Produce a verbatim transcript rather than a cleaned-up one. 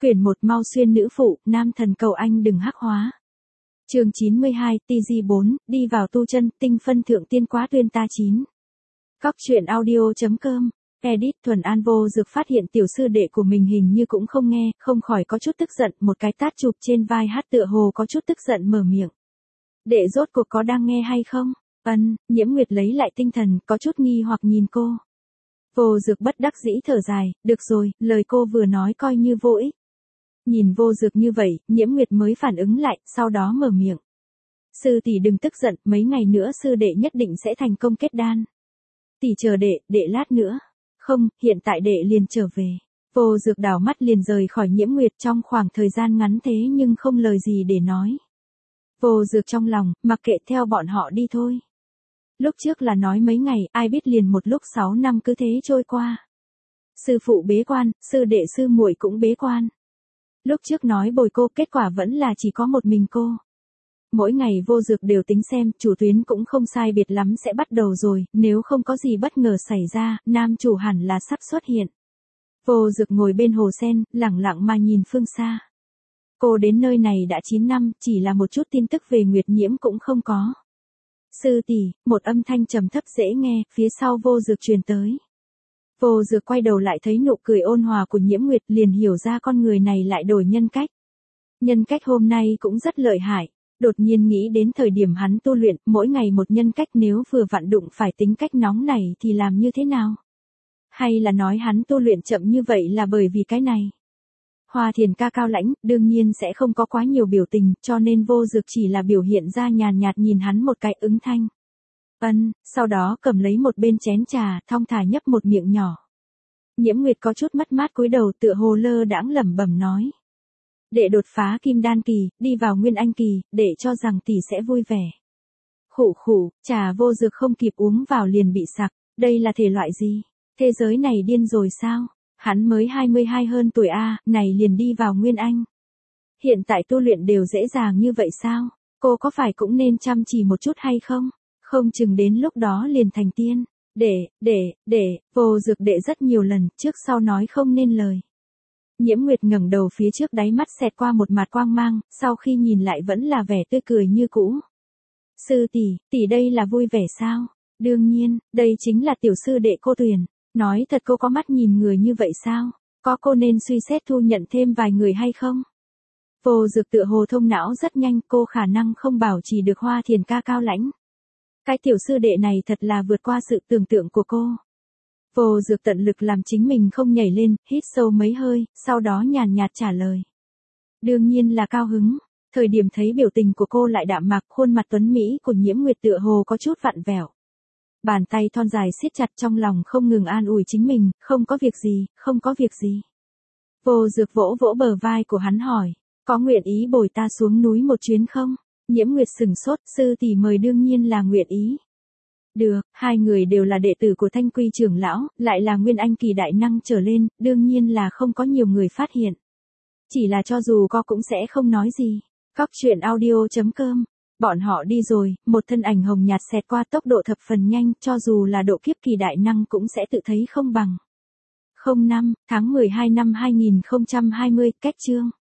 Quyển một Mau xuyên nữ phụ, nam thần cầu anh đừng hắc hóa. Chương chín mươi hai, T G bốn, đi vào tu chân, tinh phân thượng tiên quá tuyên ta chín. Cóc truyện audio.com, edit Thuần An vô dược phát hiện tiểu sư đệ của mình hình như cũng không nghe, không khỏi có chút tức giận, một cái tát chụp trên vai hát tựa hồ có chút tức giận mở miệng. Đệ rốt cuộc có đang nghe hay không? Ân, Nhiễm Nguyệt lấy lại tinh thần, có chút nghi hoặc nhìn cô. Vô dược bất đắc dĩ thở dài, được rồi, lời cô vừa nói coi như vô ích. Nhìn vô dược như vậy, Nhiễm Nguyệt mới phản ứng lại, sau đó mở miệng. Sư tỷ đừng tức giận, mấy ngày nữa sư đệ nhất định sẽ thành công kết đan. Tỷ chờ đệ, đệ lát nữa. Không, hiện tại đệ liền trở về. Vô dược đảo mắt liền rời khỏi Nhiễm Nguyệt trong khoảng thời gian ngắn thế nhưng không lời gì để nói. Vô dược trong lòng, mặc kệ theo bọn họ đi thôi. Lúc trước là nói mấy ngày, ai biết liền một lúc sáu năm cứ thế trôi qua. Sư phụ bế quan, sư đệ sư muội cũng bế quan. Lúc trước nói bồi cô, kết quả vẫn là chỉ có một mình cô. Mỗi ngày vô dược đều tính xem, chủ tuyến cũng không sai biệt lắm sẽ bắt đầu rồi, nếu không có gì bất ngờ xảy ra, nam chủ hẳn là sắp xuất hiện. Vô dược ngồi bên hồ sen, lẳng lặng mà nhìn phương xa. Cô đến nơi này đã chín năm, chỉ là một chút tin tức về Nguyệt Nhiễm cũng không có. Sư tỷ, một âm thanh trầm thấp dễ nghe, phía sau vô dược truyền tới. Vô dược quay đầu lại thấy nụ cười ôn hòa của Nhiễm Nguyệt liền hiểu ra con người này lại đổi nhân cách. Nhân cách hôm nay cũng rất lợi hại, đột nhiên nghĩ đến thời điểm hắn tu luyện, mỗi ngày một nhân cách nếu vừa vặn đụng phải tính cách nóng này thì làm như thế nào? Hay là nói hắn tu luyện chậm như vậy là bởi vì cái này? Hoa Thiền ca cao lãnh, đương nhiên sẽ không có quá nhiều biểu tình, cho nên vô dược chỉ là biểu hiện ra nhàn nhạt nhìn hắn một cái ứng thanh. Ân, sau đó cầm lấy một bên chén trà, thong thả nhấp một miệng nhỏ. Nhiễm Nguyệt có chút mất mát cúi đầu tựa hồ lơ đãng lẩm bẩm nói. Đệ đột phá kim đan kỳ, đi vào nguyên anh kỳ, đệ cho rằng tỷ sẽ vui vẻ. Khủ khủ, trà vô dược không kịp uống vào liền bị sặc, đây là thể loại gì? Thế giới này điên rồi sao? Hắn mới hai mươi hai hơn tuổi a, này liền đi vào nguyên anh. Hiện tại tu luyện đều dễ dàng như vậy sao? Cô có phải cũng nên chăm chỉ một chút hay không? Không chừng đến lúc đó liền thành tiên. Để, để, để, vô dược đệ rất nhiều lần, trước sau nói không nên lời. Nhiễm Nguyệt ngẩng đầu phía trước đáy mắt xẹt qua một mạt quang mang, sau khi nhìn lại vẫn là vẻ tươi cười như cũ. Sư tỷ, tỷ đây là vui vẻ sao? Đương nhiên, đây chính là tiểu sư đệ cô Tuyền. Nói thật cô có mắt nhìn người như vậy sao? Có cô nên suy xét thu nhận thêm vài người hay không? Vô dược tựa hồ thông não rất nhanh, cô khả năng không bảo trì được Hoa Thiền ca cao lãnh. Cái tiểu sư đệ này thật là vượt qua sự tưởng tượng của cô. Vô dược tận lực làm chính mình không nhảy lên, hít sâu mấy hơi, sau đó nhàn nhạt trả lời. Đương nhiên là cao hứng. Thời điểm thấy biểu tình của cô lại đạm mạc, khuôn mặt tuấn mỹ của Nhiễm Nguyệt tựa hồ có chút vặn vẹo. Bàn tay thon dài siết chặt trong lòng không ngừng an ủi chính mình, không có việc gì, không có việc gì. Vô dược vỗ vỗ bờ vai của hắn hỏi, có nguyện ý bồi ta xuống núi một chuyến không? Nhiễm Nguyệt sừng sốt, sư tỷ mời đương nhiên là nguyện ý. Được, hai người đều là đệ tử của Thanh Quy trưởng lão, lại là nguyên anh kỳ đại năng trở lên, đương nhiên là không có nhiều người phát hiện. Chỉ là cho dù có cũng sẽ không nói gì. Cóc truyện audio.com. Bọn họ đi rồi, một thân ảnh hồng nhạt xẹt qua tốc độ thập phần nhanh, cho dù là độ kiếp kỳ đại năng cũng sẽ tự thấy không bằng. không năm, tháng mười hai năm hai nghìn không trăm hai mươi, cách chương.